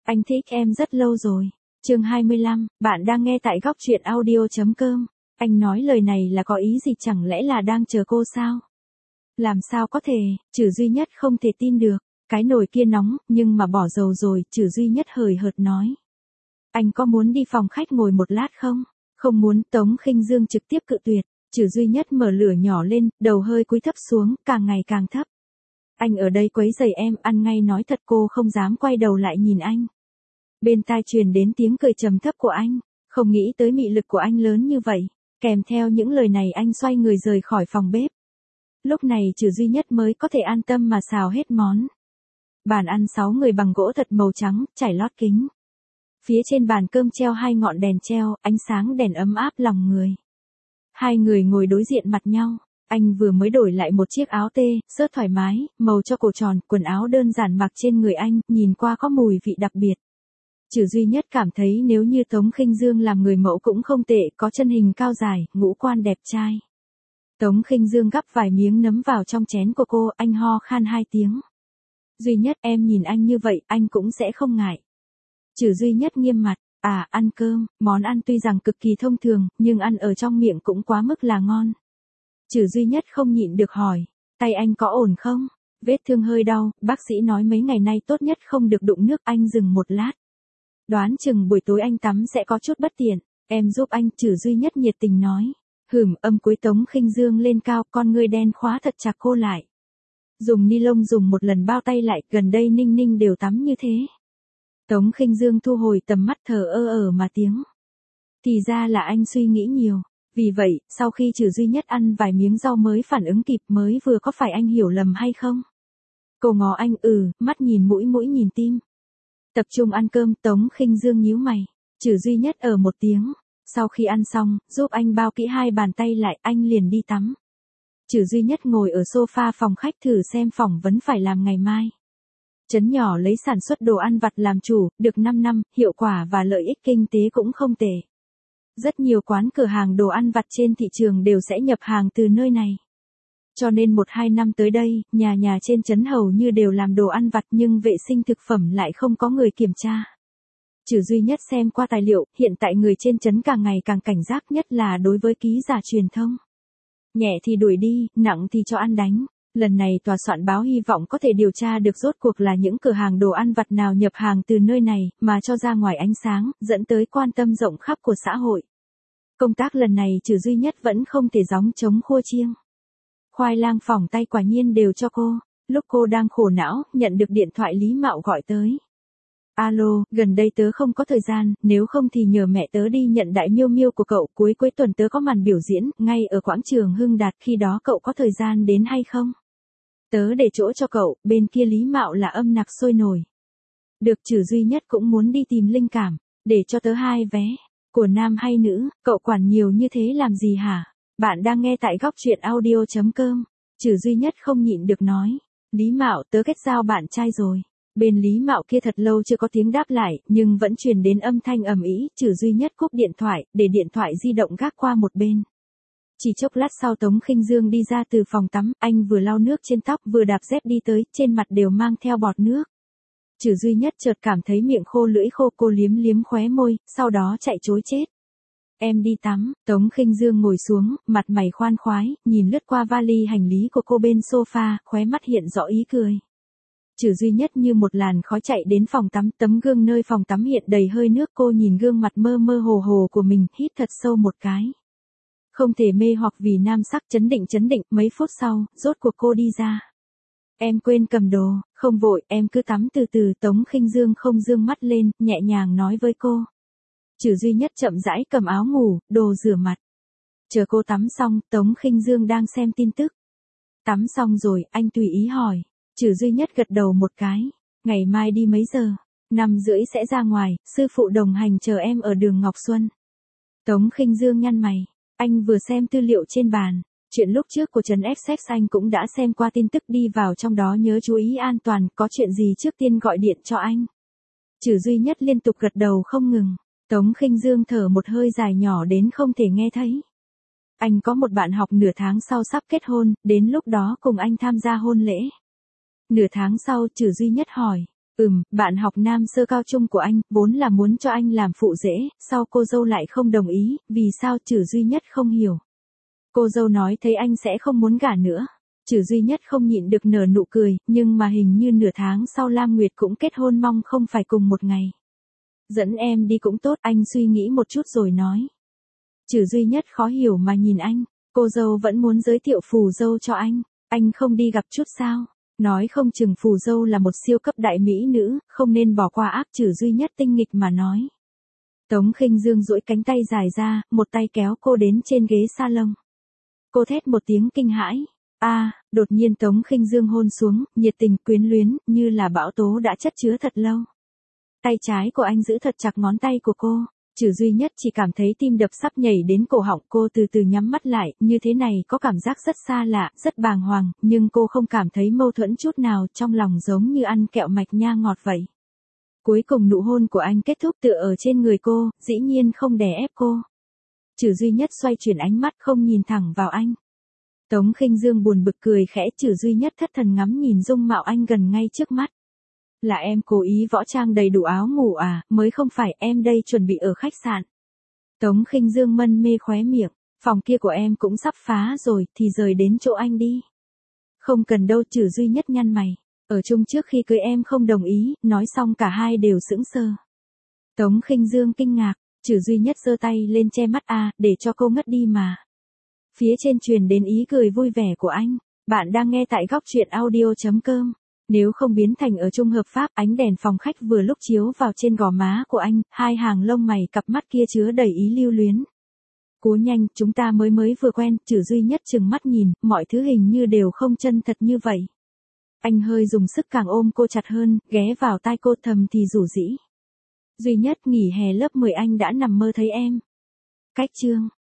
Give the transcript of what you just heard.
Anh thích em rất lâu rồi. Chương 25, bạn đang nghe tại góc truyện audio.com. Anh nói lời này là có ý gì, chẳng lẽ là đang chờ cô sao? Làm sao có thể, Trử Duy Nhất không thể tin được. Cái nồi kia nóng, nhưng mà bỏ dầu rồi, Trử Duy Nhất hời hợt nói. Anh có muốn đi phòng khách ngồi một lát không? Không muốn. Tống Khinh Dương trực tiếp cự tuyệt. Trử Duy Nhất mở lửa nhỏ lên, đầu hơi cúi thấp xuống, càng ngày càng thấp. Anh ở đây quấy rầy em, ăn ngay nói thật. Cô không dám quay đầu lại nhìn anh. Bên tai truyền đến tiếng cười trầm thấp của anh, không nghĩ tới mị lực của anh lớn như vậy. Kèm theo những lời này anh xoay người rời khỏi phòng bếp. Lúc này Trử Duy Nhất mới có thể an tâm mà xào hết món. Bàn ăn 6 người bằng gỗ thật màu trắng, trải lót kính. Phía trên bàn cơm treo 2 ngọn đèn treo, ánh sáng đèn ấm áp lòng người. Hai người ngồi đối diện mặt nhau. Anh vừa mới đổi lại một chiếc áo tê, sớt thoải mái, màu cho cổ tròn, quần áo đơn giản mặc trên người anh, nhìn qua có mùi vị đặc biệt. Trử Duy Nhất cảm thấy nếu như Tống Khinh Dương làm người mẫu cũng không tệ, có chân hình cao dài, ngũ quan đẹp trai. Tống Khinh Dương gắp vài miếng nấm vào trong chén của cô, anh ho khan 2 tiếng. Duy Nhất, em nhìn anh như vậy, anh cũng sẽ không ngại. Trử Duy Nhất nghiêm mặt, ăn cơm, món ăn tuy rằng cực kỳ thông thường, nhưng ăn ở trong miệng cũng quá mức là ngon. Trử Duy Nhất không nhịn được hỏi, tay anh có ổn không? Vết thương hơi đau, bác sĩ nói mấy ngày nay tốt nhất không được đụng nước. Anh dừng một lát. Đoán chừng buổi tối anh tắm sẽ có chút bất tiện, em giúp anh. Trử Duy Nhất nhiệt tình nói. Âm cuối Tống Khinh Dương lên cao, con ngươi đen khóa thật chặt cô lại. Dùng ni lông dùng một lần bao tay lại, gần đây Ninh Ninh đều tắm như thế. Tống Khinh Dương thu hồi tầm mắt, thờ ơ mà tiếng. Thì ra là anh suy nghĩ nhiều. Vì vậy, sau khi Trử Duy Nhất ăn vài miếng rau mới phản ứng kịp, mới vừa có phải anh hiểu lầm hay không? Cô ngó anh, mắt nhìn mũi, mũi nhìn tim. Tập trung ăn cơm. Tống Khinh Dương nhíu mày. Trử Duy Nhất ở một tiếng. Sau khi ăn xong, giúp anh bao kỹ 2 bàn tay lại, anh liền đi tắm. Trử Duy Nhất ngồi ở sofa phòng khách thử xem phỏng vấn phải làm ngày mai. Trấn nhỏ lấy sản xuất đồ ăn vặt làm chủ, được 5 năm, hiệu quả và lợi ích kinh tế cũng không tệ. Rất nhiều quán cửa hàng đồ ăn vặt trên thị trường đều sẽ nhập hàng từ nơi này. Cho nên 1-2 năm tới đây, nhà trên trấn hầu như đều làm đồ ăn vặt, nhưng vệ sinh thực phẩm lại không có người kiểm tra. Trử Duy Nhất xem qua tài liệu, hiện tại người trên trấn càng ngày càng cảnh giác, nhất là đối với ký giả truyền thông. Nhẹ thì đuổi đi, nặng thì cho ăn đánh. Lần này tòa soạn báo hy vọng có thể điều tra được rốt cuộc là những cửa hàng đồ ăn vặt nào nhập hàng từ nơi này, mà cho ra ngoài ánh sáng, dẫn tới quan tâm rộng khắp của xã hội. Công tác lần này Trử Duy Nhất vẫn không thể gióng trống khua chiêng. Khoai lang phỏng tay quả nhiên đều cho cô. Lúc cô đang khổ não, nhận được điện thoại Lý Mạo gọi tới. Alo, gần đây tớ không có thời gian, nếu không thì nhờ mẹ tớ đi nhận đại miêu miêu của cậu, cuối tuần tớ có màn biểu diễn, ngay ở quảng trường Hưng Đạt, khi đó cậu có thời gian đến hay không? Tớ để chỗ cho cậu. Bên kia Lý Mạo là âm nặc sôi nổi. Được. Trử Duy Nhất cũng muốn đi tìm linh cảm, để cho tớ 2 vé. Của nam hay nữ, cậu quản nhiều như thế làm gì hả? Bạn đang nghe tại góc truyện audio.com. Trử Duy Nhất không nhịn được nói. Lý Mạo, tớ kết giao bạn trai rồi. Bên Lý Mạo kia thật lâu chưa có tiếng đáp lại, nhưng vẫn truyền đến âm thanh ầm ĩ. Trử Duy Nhất cúp điện thoại, để điện thoại di động gác qua một bên. Chỉ chốc lát sau Tống Khinh Dương đi ra từ phòng tắm, anh vừa lau nước trên tóc vừa đạp dép đi tới, trên mặt đều mang theo bọt nước. Trử Duy Nhất chợt cảm thấy miệng khô lưỡi khô, cô liếm liếm khóe môi, sau đó chạy trối chết. Em đi tắm. Tống Khinh Dương ngồi xuống, mặt mày khoan khoái, nhìn lướt qua vali hành lý của cô bên sofa, khóe mắt hiện rõ ý cười. Trử Duy Nhất như một làn khói chạy đến phòng tắm, tấm gương nơi phòng tắm hiện đầy hơi nước, cô nhìn gương mặt mơ mơ hồ hồ của mình, hít thật sâu một cái. Không thể mê hoặc vì nam sắc. Chấn định, mấy phút sau, rốt cuộc cô đi ra. Em quên cầm đồ. Không vội, em cứ tắm từ từ. Tống Khinh Dương không dương mắt lên, nhẹ nhàng nói với cô. Trử Duy Nhất chậm rãi cầm áo ngủ, đồ rửa mặt. Chờ cô tắm xong, Tống Khinh Dương đang xem tin tức. Tắm xong rồi, anh tùy ý hỏi. Trử Duy Nhất gật đầu một cái. Ngày mai đi mấy giờ? 5:30 sẽ ra ngoài, sư phụ đồng hành chờ em ở đường Ngọc Xuân. Tống Khinh Dương nhăn mày. Anh vừa xem tư liệu trên bàn. Chuyện lúc trước của Trấn Essex anh cũng đã xem qua tin tức, đi vào trong đó nhớ chú ý an toàn, có chuyện gì trước tiên gọi điện cho anh. Trử Duy Nhất liên tục gật đầu không ngừng. Tống Khinh Dương thở một hơi dài nhỏ đến không thể nghe thấy. Anh có một bạn học nửa tháng sau sắp kết hôn, đến lúc đó cùng anh tham gia hôn lễ. Nửa tháng sau, Trử Duy Nhất hỏi. Bạn học năm sơ cao trung của anh, vốn là muốn cho anh làm phụ rể, sau cô dâu lại không đồng ý, vì sao Trử Duy Nhất không hiểu. Cô dâu nói thấy anh sẽ không muốn gả nữa. Trử Duy Nhất không nhịn được nở nụ cười, nhưng mà hình như nửa tháng sau Lam Nguyệt cũng kết hôn, mong không phải cùng một ngày. Dẫn em đi cũng tốt, anh suy nghĩ một chút rồi nói. Trử Duy Nhất khó hiểu mà nhìn anh, cô dâu vẫn muốn giới thiệu phù dâu cho anh không đi gặp chút sao? Nói không chừng phù dâu là một siêu cấp đại mỹ nữ, không nên bỏ qua ác. Trử Duy Nhất tinh nghịch mà nói. Tống Khinh Dương duỗi cánh tay dài ra, một tay kéo cô đến trên ghế salon. Cô thét một tiếng kinh hãi. Đột nhiên Tống Khinh Dương hôn xuống, nhiệt tình quyến luyến, như là bão tố đã chất chứa thật lâu. Tay trái của anh giữ thật chặt ngón tay của cô. Trử Duy Nhất chỉ cảm thấy tim đập sắp nhảy đến cổ họng, cô từ từ nhắm mắt lại, như thế này có cảm giác rất xa lạ, rất bàng hoàng, nhưng cô không cảm thấy mâu thuẫn chút nào, trong lòng giống như ăn kẹo mạch nha ngọt vậy. Cuối cùng nụ hôn của anh kết thúc tựa ở trên người cô, dĩ nhiên không đè ép cô. Trử Duy Nhất xoay chuyển ánh mắt không nhìn thẳng vào anh. Tống Khinh Dương buồn bực cười khẽ. Trử Duy Nhất thất thần ngắm nhìn dung mạo anh gần ngay trước mắt. Là em cố ý võ trang đầy đủ áo ngủ à? Mới không phải, em đây chuẩn bị ở khách sạn. Tống Khinh Dương mân mê khóe miệng. Phòng kia của em cũng sắp phá rồi, thì rời đến chỗ anh đi. Không cần đâu. Trử Duy Nhất nhăn mày. Ở chung trước khi cưới em không đồng ý. Nói xong cả hai đều sững sờ. Tống Khinh Dương kinh ngạc. Trử Duy Nhất giơ tay lên che mắt. Để cho cô ngất đi mà. Phía trên truyền đến ý cười vui vẻ của anh. Bạn đang nghe tại góc truyện audio.com. Nếu không biến thành ở chung hợp pháp, ánh đèn phòng khách vừa lúc chiếu vào trên gò má của anh, hai hàng lông mày, cặp mắt kia chứa đầy ý lưu luyến. Cố nhanh, chúng ta mới vừa quen. Trử Duy Nhất trừng mắt nhìn, mọi thứ hình như đều không chân thật như vậy. Anh hơi dùng sức càng ôm cô chặt hơn, ghé vào tai cô thầm thì rủ rỉ. Duy Nhất, nghỉ hè lớp 10 anh đã nằm mơ thấy em. Cách chương